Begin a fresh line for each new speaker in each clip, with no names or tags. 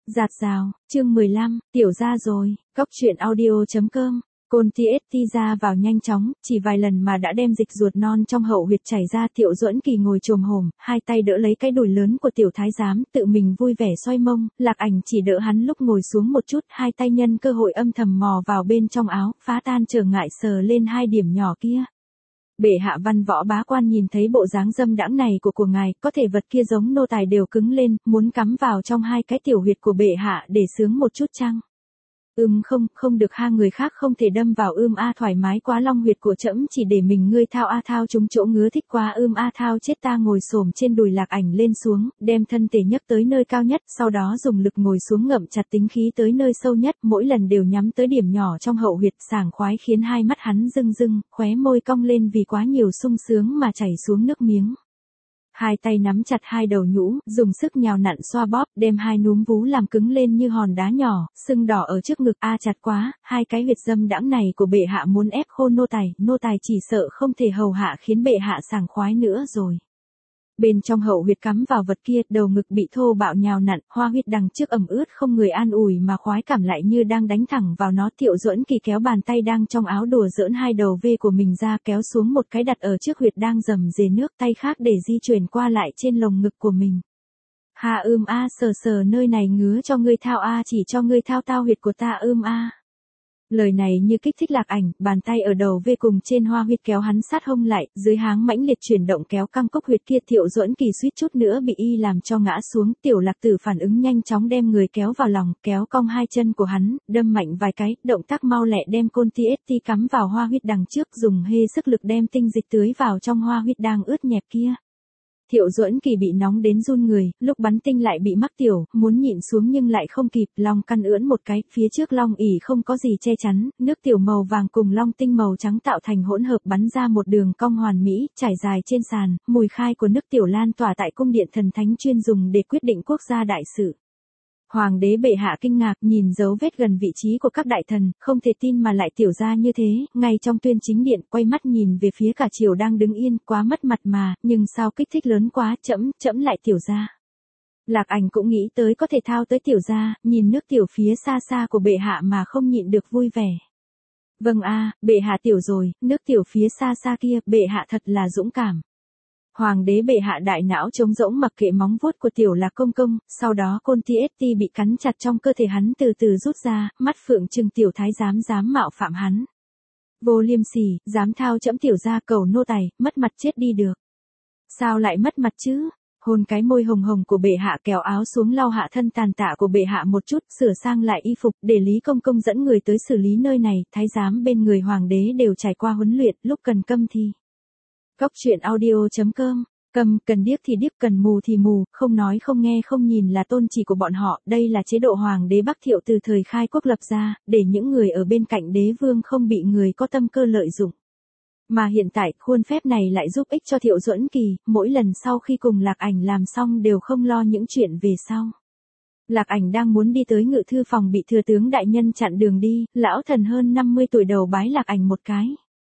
Giạt rào, chương 15, tiểu ra rồi, cóc truyện audio.com. Côn TST ra vào nhanh chóng, chỉ vài lần mà đã đem dịch ruột non trong hậu huyệt chảy ra. Thiệu Duẫn Kỳ ngồi chồm hổm, hai tay đỡ lấy cái đùi lớn của tiểu thái giám, tự mình vui vẻ xoay mông. Lạc Ảnh chỉ đỡ hắn lúc ngồi xuống một chút, hai tay nhân cơ hội âm thầm mò vào bên trong áo, phá tan trở ngại sờ lên hai điểm nhỏ kia. Bệ hạ Văn Võ Bá Quan nhìn thấy bộ dáng dâm đãng này của ngài, có thể vật kia giống nô tài đều cứng lên, muốn cắm vào trong hai cái tiểu huyệt của bệ hạ để sướng một chút chăng? Không được ha, người khác không thể đâm vào thoải mái quá, long huyệt của trẫm chỉ để mình ngươi thao thao trúng chỗ ngứa thích quá thao chết ta. Ngồi xổm trên đùi Lạc Ảnh lên xuống, đem thân thể nhấc tới nơi cao nhất, sau đó dùng lực ngồi xuống ngậm chặt tính khí tới nơi sâu nhất, mỗi lần đều nhắm tới điểm nhỏ trong hậu huyệt, sảng khoái khiến hai mắt hắn rưng rưng, khóe môi cong lên vì quá nhiều sung sướng mà chảy xuống nước miếng. Hai tay nắm chặt hai đầu nhũ, dùng sức nhào nặn xoa bóp, đem hai núm vú làm cứng lên như hòn đá nhỏ, sưng đỏ ở trước ngực. Chặt quá, hai cái huyệt dâm đãng này của bệ hạ muốn ép khô nô tài chỉ sợ không thể hầu hạ khiến bệ hạ sảng khoái nữa rồi. Bên trong hậu huyệt cắm vào vật kia, đầu ngực bị thô bạo nhào nặn, hoa huyết đằng trước ẩm ướt không người an ủi mà khoái cảm lại như đang đánh thẳng vào nó. Thiệu Duẫn Kỳ kéo bàn tay đang trong áo đùa giỡn hai đầu vê của mình ra, kéo xuống một cái đặt ở trước huyệt đang rầm rề nước, tay khác để di chuyển qua lại trên lồng ngực của mình. Ha sờ nơi này ngứa cho ngươi thao chỉ cho ngươi thao tao huyệt của ta Lời này như kích thích Lạc Ảnh, bàn tay ở đầu vê cùng trên hoa huyệt kéo hắn sát hông lại, dưới háng mãnh liệt chuyển động kéo căng cốc huyệt kia. Thiệu Duẫn Kỳ suýt chút nữa bị làm cho ngã xuống. Tiểu Lạc Tử phản ứng nhanh chóng đem người kéo vào lòng, kéo cong hai chân của hắn, đâm mạnh vài cái, động tác mau lẹ đem côn TST cắm vào hoa huyệt đằng trước, dùng hê sức lực đem tinh dịch tưới vào trong hoa huyệt đang ướt nhẹp kia. Thiệu Duẫn Kỳ bị nóng đến run người, lúc bắn tinh lại bị mắc tiểu, muốn nhịn xuống nhưng lại không kịp, long căn ưỡn một cái, phía trước long ỉ không có gì che chắn, nước tiểu màu vàng cùng long tinh màu trắng tạo thành hỗn hợp bắn ra một đường cong hoàn mỹ, trải dài trên sàn, mùi khai của nước tiểu lan tỏa tại cung điện thần thánh chuyên dùng để quyết định quốc gia đại sự. Hoàng đế bệ hạ kinh ngạc nhìn dấu vết gần vị trí của các đại thần, không thể tin mà lại tiểu ra như thế, ngay trong tuyên chính điện, quay mắt nhìn về phía cả triều đang đứng yên, quá mất mặt mà, nhưng sao kích thích lớn quá, chẫm lại tiểu ra. Lạc Ảnh cũng nghĩ tới có thể thao tới tiểu ra, nhìn nước tiểu phía xa xa của bệ hạ mà không nhịn được vui vẻ. Vâng bệ hạ tiểu rồi, nước tiểu phía xa xa kia, bệ hạ thật là dũng cảm. Hoàng đế bệ hạ đại não trống rỗng mặc kệ móng vuốt của tiểu Lạc công công, sau đó côn TST bị cắn chặt trong cơ thể hắn từ từ rút ra, mắt phượng trừng tiểu thái giám dám mạo phạm hắn. Vô liêm sỉ, dám thao trẫm tiểu ra cầu nô tài, mất mặt chết đi được. Sao lại mất mặt chứ? Hôn cái môi hồng hồng của bệ hạ, kéo áo xuống lau hạ thân tàn tạ của bệ hạ một chút, sửa sang lại y phục, để Lý công công dẫn người tới xử lý nơi này. Thái giám bên người hoàng đế đều trải qua huấn luyện, lúc cần câm thì cóc truyện audio.com, cần điếc thì điếc, cần mù thì mù, không nói không nghe không nhìn là tôn chỉ của bọn họ. Đây là chế độ hoàng đế Bắc Thiệu từ thời khai quốc lập ra, để những người ở bên cạnh đế vương không bị người có tâm cơ lợi dụng. Mà hiện tại, khuôn phép này lại giúp ích cho Thiệu Duẫn Kỳ, mỗi lần sau khi cùng Lạc Ảnh làm xong đều không lo những chuyện về sau. Lạc Ảnh đang muốn đi tới ngự thư phòng bị thừa tướng đại nhân chặn đường đi, lão thần hơn 50 tuổi đầu bái Lạc Ảnh một cái.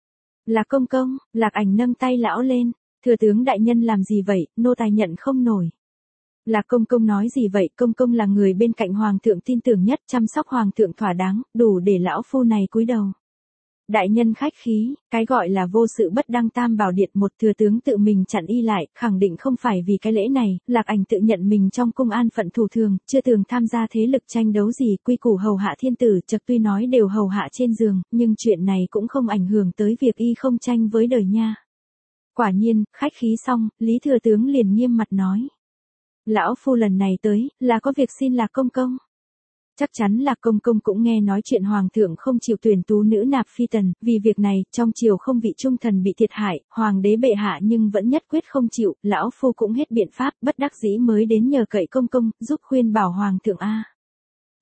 Lạc công công, Lạc Ảnh nâng tay lão lên, thừa tướng đại nhân làm gì vậy, nô tài nhận không nổi. Lạc công công nói gì vậy, công công là người bên cạnh hoàng thượng tin tưởng nhất, chăm sóc hoàng thượng thỏa đáng, đủ để lão phu này cúi đầu. Đại nhân khách khí, cái gọi là vô sự bất đăng tam bảo điện, một thừa tướng tự mình chặn y lại, khẳng định không phải vì cái lễ này. Lạc Ảnh tự nhận mình trong cung an phận thủ thường, chưa từng tham gia thế lực tranh đấu gì, quy củ hầu hạ thiên tử, tuy nói đều hầu hạ trên giường, nhưng chuyện này cũng không ảnh hưởng tới việc y không tranh với đời nha. Quả nhiên, khách khí xong, Lý thừa tướng liền nghiêm mặt nói. Lão phu lần này tới, là có việc xin Lạc công công. Chắc chắn là công công cũng nghe nói chuyện hoàng thượng không chịu tuyển tú nữ nạp phi tần, vì việc này, trong triều không vị trung thần bị thiệt hại, hoàng đế bệ hạ nhưng vẫn nhất quyết không chịu, lão phu cũng hết biện pháp, bất đắc dĩ mới đến nhờ cậy công công, giúp khuyên bảo hoàng thượng